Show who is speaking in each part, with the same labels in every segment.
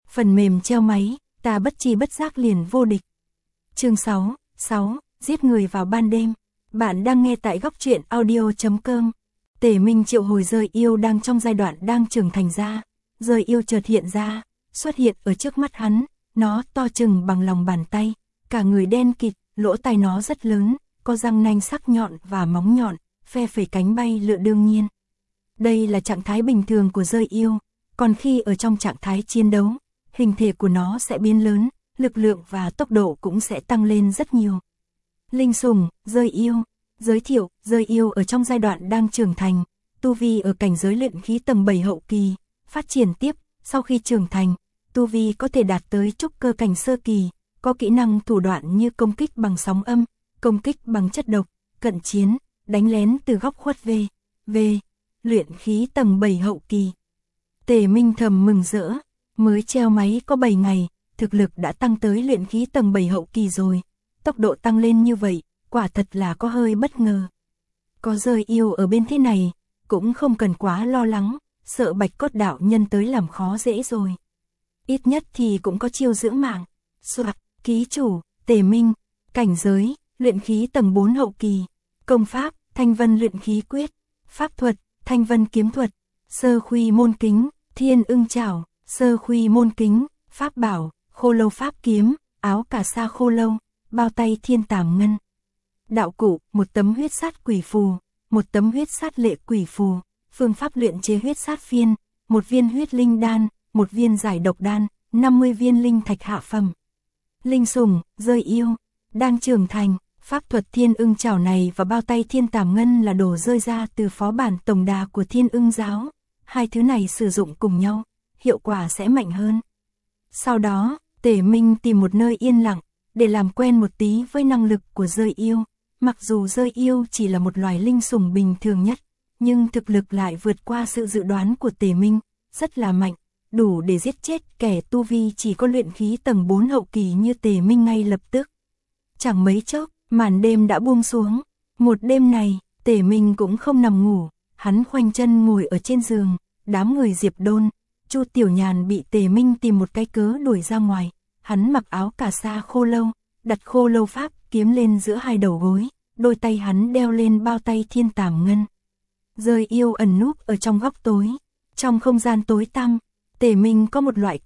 Speaker 1: phần mềm treo máy, ta bất chi bất giác liền vô địch. Chương 6, giết người vào ban đêm. Bạn đang nghe tại góc truyện audio.com. Tề Minh triệu hồi rơi yêu đang trong giai đoạn đang trưởng thành ra. Rơi yêu chợt hiện ra, xuất hiện ở trước mắt hắn, nó to chừng bằng lòng bàn tay, cả người đen kịt, lỗ tai nó rất lớn, có răng nanh sắc nhọn và móng nhọn, phe phẩy cánh bay lượn đương nhiên. Đây là trạng thái bình thường của rơi yêu, còn khi ở trong trạng thái chiến đấu, hình thể của nó sẽ biến lớn, lực lượng và tốc độ cũng sẽ tăng lên rất nhiều. Linh sủng, rơi yêu. Giới thiệu, rơi yêu ở trong giai đoạn đang trưởng thành, tu vi ở cảnh giới luyện khí tầng 7 hậu kỳ, phát triển tiếp, sau khi trưởng thành, tu vi có thể đạt tới trúc cơ cảnh sơ kỳ, có kỹ năng thủ đoạn như công kích bằng sóng âm, công kích bằng chất độc, cận chiến, đánh lén từ góc khuất v. Luyện khí tầng 7 hậu kỳ. Tề Minh thầm mừng rỡ, mới treo máy có 7 ngày, thực lực đã tăng tới luyện khí tầng 7 hậu kỳ rồi, tốc độ tăng lên như vậy, quả thật là có hơi bất ngờ. Có rơi yêu ở bên thế này, cũng không cần quá lo lắng, sợ Bạch Cốt đạo nhân tới làm khó dễ rồi. Ít nhất thì cũng có chiêu giữ mạng. Soạt, ký chủ, Tề Minh, cảnh giới, luyện khí tầng 4 hậu kỳ, công pháp, Thanh Vân luyện khí quyết, pháp thuật, Thanh Vân kiếm thuật, sơ khuy môn kính, Thiên Ưng Trảo, sơ khuy môn kính, pháp bảo, Khô Lâu pháp kiếm, áo cà sa khô lâu, bao tay Thiên Tàm Ngân. Đạo cụ, một tấm huyết sát quỷ phù, một tấm huyết sát lệ quỷ phù, phương pháp luyện chế huyết sát phiên, một viên huyết linh đan, một viên giải độc đan, 50 viên linh thạch hạ phẩm. Linh sủng, rơi yêu, đang trưởng thành, pháp thuật Thiên Ưng Trảo này và bao tay Thiên Tàm Ngân là đồ rơi ra từ phó bản tổng đà của Thiên Ưng giáo, hai thứ này sử dụng cùng nhau, hiệu quả sẽ mạnh hơn. Sau đó, Tề Minh tìm một nơi yên lặng, để làm quen một tí với năng lực của rơi yêu. Mặc dù rơi yêu chỉ là một loài linh sủng bình thường nhất, nhưng thực lực lại vượt qua sự dự đoán của Tề Minh, rất là mạnh, đủ để giết chết kẻ tu vi chỉ có luyện khí tầng 4 hậu kỳ như Tề Minh ngay lập tức. Chẳng mấy chốc, màn đêm đã buông xuống. Một đêm này, Tề Minh cũng không nằm ngủ, hắn khoanh chân ngồi ở trên giường, đám người Diệp Đôn, Chu Tiểu Nhàn bị Tề Minh tìm một cái cớ đuổi ra ngoài, hắn mặc áo cà sa khô lâu, đặt khô lâu pháp kiếm lên giữa hai đầu gối, đôi tay hắn đeo lên bao tay Thiên Tàm Ngân. Rơi yêu ẩn núp ở trong góc tối, trong không gian tối tăm, Tề Minh có một loại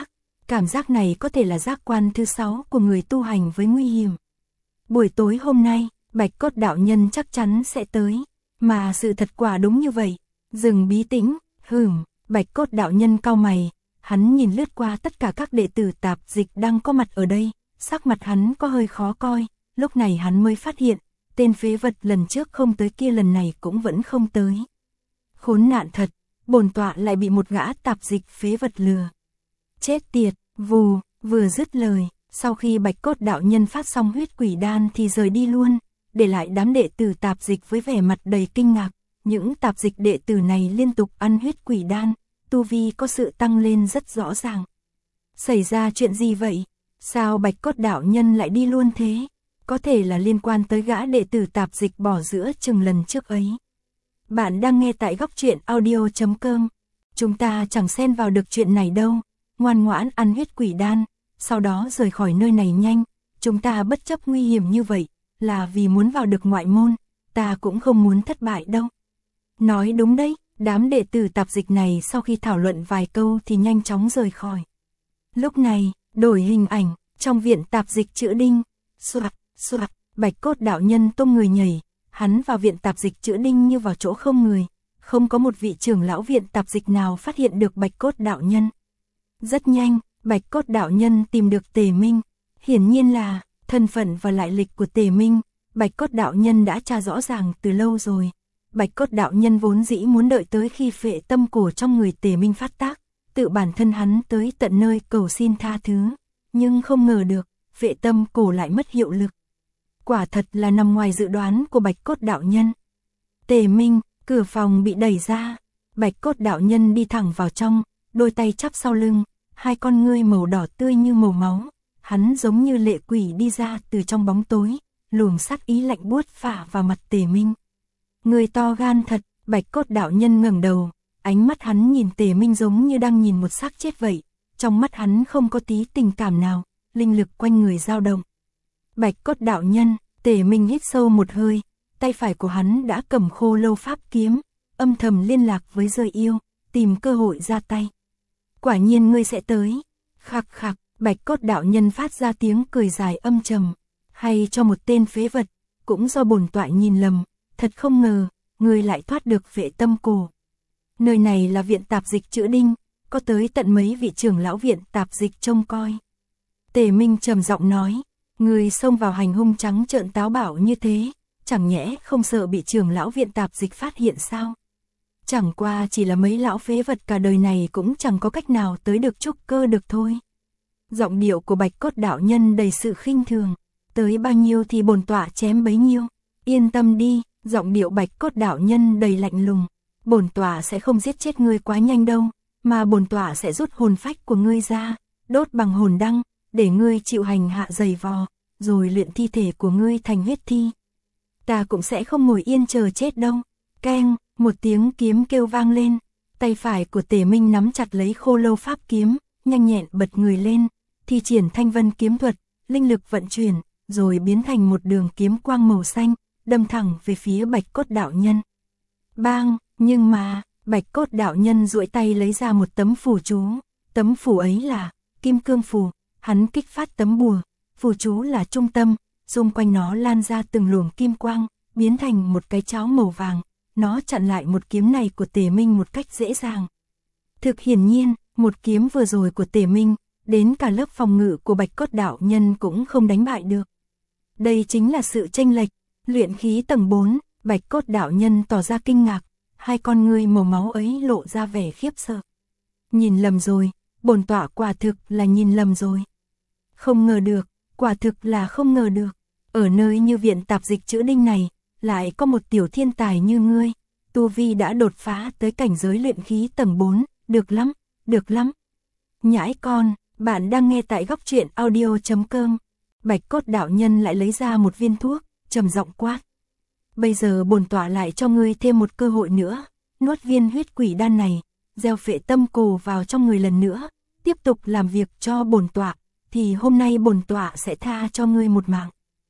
Speaker 1: cảm giác này có thể là giác quan thứ 6 của người tu hành với nguy hiểm. Buổi tối hôm nay, Bạch Cốt đạo nhân chắc chắn sẽ tới, mà sự thật quả đúng như vậy. Rừng bí tĩnh, Bạch Cốt đạo nhân cau mày, hắn nhìn lướt qua tất cả các đệ tử tạp dịch đang có mặt ở đây, sắc mặt hắn có hơi khó coi, lúc này hắn mới phát hiện, tên phế vật lần trước không tới kia lần này cũng vẫn không tới. Khốn nạn thật, bổn tọa lại bị một gã tạp dịch phế vật lừa. Chết tiệt, vù, vừa dứt lời, sau khi Bạch Cốt đạo nhân phát xong huyết quỷ đan thì rời đi luôn, để lại đám đệ tử tạp dịch với vẻ mặt đầy kinh ngạc. Những tạp dịch đệ tử này liên tục ăn huyết quỷ đan, tu vi có sự tăng lên rất rõ ràng. Xảy ra chuyện gì vậy? Sao Bạch Cốt đạo nhân lại đi luôn thế? Có thể là liên quan tới gã đệ tử tạp dịch bỏ giữa chừng lần trước ấy. Bạn đang nghe tại góc truyện audio.com. Chúng ta chẳng xen vào được chuyện này đâu. Ngoan ngoãn ăn huyết quỷ đan, sau đó rời khỏi nơi này nhanh. Chúng ta bất chấp nguy hiểm như vậy, là vì muốn vào được ngoại môn. Ta cũng không muốn thất bại đâu. Nói đúng đấy, đám đệ tử tạp dịch này sau khi thảo luận vài câu thì nhanh chóng rời khỏi. Lúc này, đổi hình ảnh, trong viện tạp dịch Chữ Đinh. Soạt, Bạch Cốt đạo nhân tung người nhảy, hắn vào viện tạp dịch Chữ Đinh như vào chỗ không người, không có một vị trưởng lão viện tạp dịch nào phát hiện được Bạch Cốt đạo nhân. Rất nhanh, Bạch Cốt đạo nhân tìm được Tề Minh, hiển nhiên là thân phận và lại lịch của Tề Minh, Bạch Cốt đạo nhân đã tra rõ ràng từ lâu rồi. Bạch Cốt đạo nhân vốn dĩ muốn đợi tới khi phệ tâm cổ trong người Tề Minh phát tác, tự bản thân hắn tới tận nơi cầu xin tha thứ, nhưng không ngờ được, phệ tâm cổ lại mất hiệu lực. Quả thật là nằm ngoài dự đoán của Bạch Cốt đạo nhân. Tề Minh, cửa phòng bị đẩy ra, Bạch Cốt đạo nhân đi thẳng vào trong, đôi tay chắp sau lưng, hai con ngươi màu đỏ tươi như màu máu, hắn giống như lệ quỷ đi ra từ trong bóng tối, luồng sát ý lạnh buốt phả vào mặt Tề Minh. Người to gan thật, Bạch Cốt đạo nhân ngẩng đầu, ánh mắt hắn nhìn Tề Minh giống như đang nhìn một xác chết vậy, trong mắt hắn không có tí tình cảm nào, linh lực quanh người dao động. Bạch cốt đạo nhân, Tề Minh hít sâu một hơi, tay phải của hắn đã cầm khô lâu pháp kiếm, âm thầm liên lạc với Rơi Yêu, tìm cơ hội ra tay. Quả nhiên ngươi sẽ tới. Khặc khặc, Bạch cốt đạo nhân phát ra tiếng cười dài âm trầm. Hay cho một tên phế vật, cũng do bổn tọa nhìn lầm, thật không ngờ, ngươi lại thoát được Vệ Tâm Cổ. Nơi này là viện tạp dịch Chữ Đinh, có tới tận mấy vị trưởng lão viện tạp dịch trông coi. Tề Minh trầm giọng nói, ngươi xông vào hành hung trắng trợn táo bạo như thế, chẳng nhẽ không sợ bị trưởng lão viện tạp dịch phát hiện sao? Chẳng qua chỉ là mấy lão phế vật cả đời này cũng chẳng có cách nào tới được trúc cơ được thôi. Giọng điệu của Bạch cốt đạo nhân đầy sự khinh thường, tới bao nhiêu thì bổn tọa chém bấy nhiêu. Yên tâm đi, giọng điệu Bạch cốt đạo nhân đầy lạnh lùng, bổn tọa sẽ không giết chết ngươi quá nhanh đâu, mà bổn tọa sẽ rút hồn phách của ngươi ra, đốt bằng hồn đăng, để ngươi chịu hành hạ dày vò, rồi luyện thi thể của ngươi thành huyết thi. Ta cũng sẽ không ngồi yên chờ chết đâu. Keng, một tiếng kiếm kêu vang lên, tay phải của Tề Minh nắm chặt lấy khô lâu pháp kiếm, nhanh nhẹn bật người lên, thi triển thanh vân kiếm thuật, linh lực vận chuyển, rồi biến thành một đường kiếm quang màu xanh, đâm thẳng về phía Bạch cốt đạo nhân. Bang, nhưng mà, Bạch cốt đạo nhân duỗi tay lấy ra một tấm phù chú, tấm phù ấy là Kim Cương phù, hắn kích phát tấm bùa, phù chú là trung tâm, xung quanh nó lan ra từng luồng kim quang, biến thành một cái cháo màu vàng, nó chặn lại một kiếm này của Tề Minh một cách dễ dàng. Thực hiển nhiên, một kiếm vừa rồi của Tề Minh, đến cả lớp phòng ngự của Bạch cốt đạo nhân cũng không đánh bại được. Đây chính là sự chênh lệch. Luyện khí tầng 4, Bạch cốt đạo nhân tỏ ra kinh ngạc, hai con ngươi màu máu ấy lộ ra vẻ khiếp sợ. Nhìn lầm rồi, bổn tọa quả thực là nhìn lầm rồi. Không ngờ được, quả thực là không ngờ được. Ở nơi như viện tạp dịch Chữ Đinh này, lại có một tiểu thiên tài như ngươi, tu vi đã đột phá tới cảnh giới luyện khí tầng 4, được lắm, được lắm. Nhãi con, bạn đang nghe tại góc truyện audio.com. Bạch cốt đạo nhân lại lấy ra một viên thuốc, trầm giọng quát. Bây giờ bổn tọa lại cho ngươi thêm một cơ hội nữa, nuốt viên huyết quỷ đan này, gieo Vệ Tâm Cổ vào trong người lần nữa, tiếp tục làm việc cho bổn tọa, thì hôm nay bổn tọa sẽ tha cho ngươi một mạng.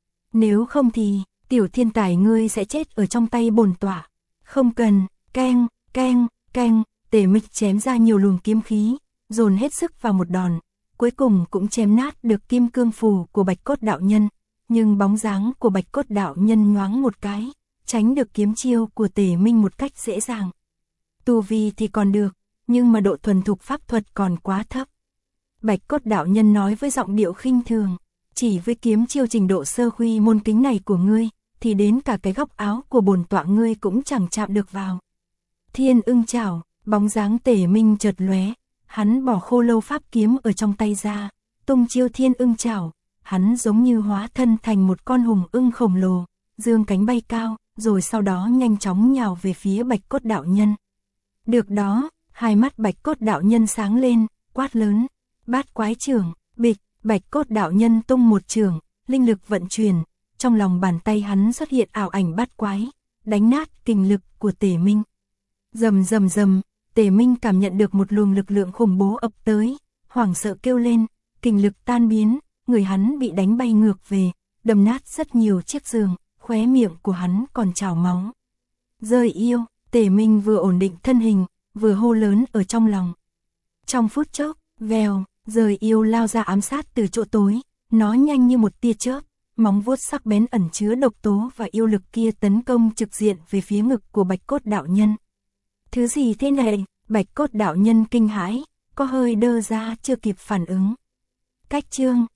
Speaker 1: Nếu không thì, tiểu thiên tài ngươi sẽ chết ở trong tay bổn tọa. Không cần, keng, keng, keng, Tề Minh chém ra nhiều luồng kiếm khí, dồn hết sức vào một đòn, cuối cùng cũng chém nát được kim cương phù của Bạch cốt đạo nhân, nhưng bóng dáng của Bạch cốt đạo nhân nhoáng một cái, tránh được kiếm chiêu của Tề Minh một cách dễ dàng. Tu vi thì còn được, nhưng mà độ thuần thục pháp thuật còn quá thấp. Bạch cốt đạo nhân nói với giọng điệu khinh thường, chỉ với kiếm chiêu trình độ sơ khuy môn kính này của ngươi, thì đến cả cái góc áo của bổn tọa ngươi cũng chẳng chạm được vào. Thiên ưng chảo, bóng dáng Tề Minh chợt lóe, hắn bỏ khô lâu pháp kiếm ở trong tay ra, tung chiêu thiên ưng chảo, hắn giống như hóa thân thành một con hùng ưng khổng lồ, dương cánh bay cao, rồi sau đó nhanh chóng nhào về phía Bạch cốt đạo nhân. Được đó, hai mắt Bạch cốt đạo nhân sáng lên, quát lớn, Bát Quái Chưởng, bịch, Bạch cốt đạo nhân tung một chưởng, linh lực vận chuyển, trong lòng bàn tay hắn xuất hiện ảo ảnh bát quái, đánh nát kình lực của Tề Minh. Rầm rầm rầm, Tề Minh cảm nhận được một luồng lực lượng khủng bố ập tới, hoảng sợ kêu lên, kình lực tan biến, người hắn bị đánh bay ngược về, đâm nát rất nhiều chiếc giường, khóe miệng của hắn còn trào máu. Rơi yêu, Tề Minh vừa ổn định thân hình, vừa hô lớn ở trong lòng. Trong phút chốc, vèo, Rơi yêu lao ra ám sát từ chỗ tối, nó nhanh như một tia chớp, móng vuốt sắc bén ẩn chứa độc tố và yêu lực kia tấn công trực diện về phía ngực của Bạch cốt đạo nhân. Thứ gì thế này? Bạch cốt đạo nhân kinh hãi, có hơi đơ ra chưa kịp phản ứng. Cách chương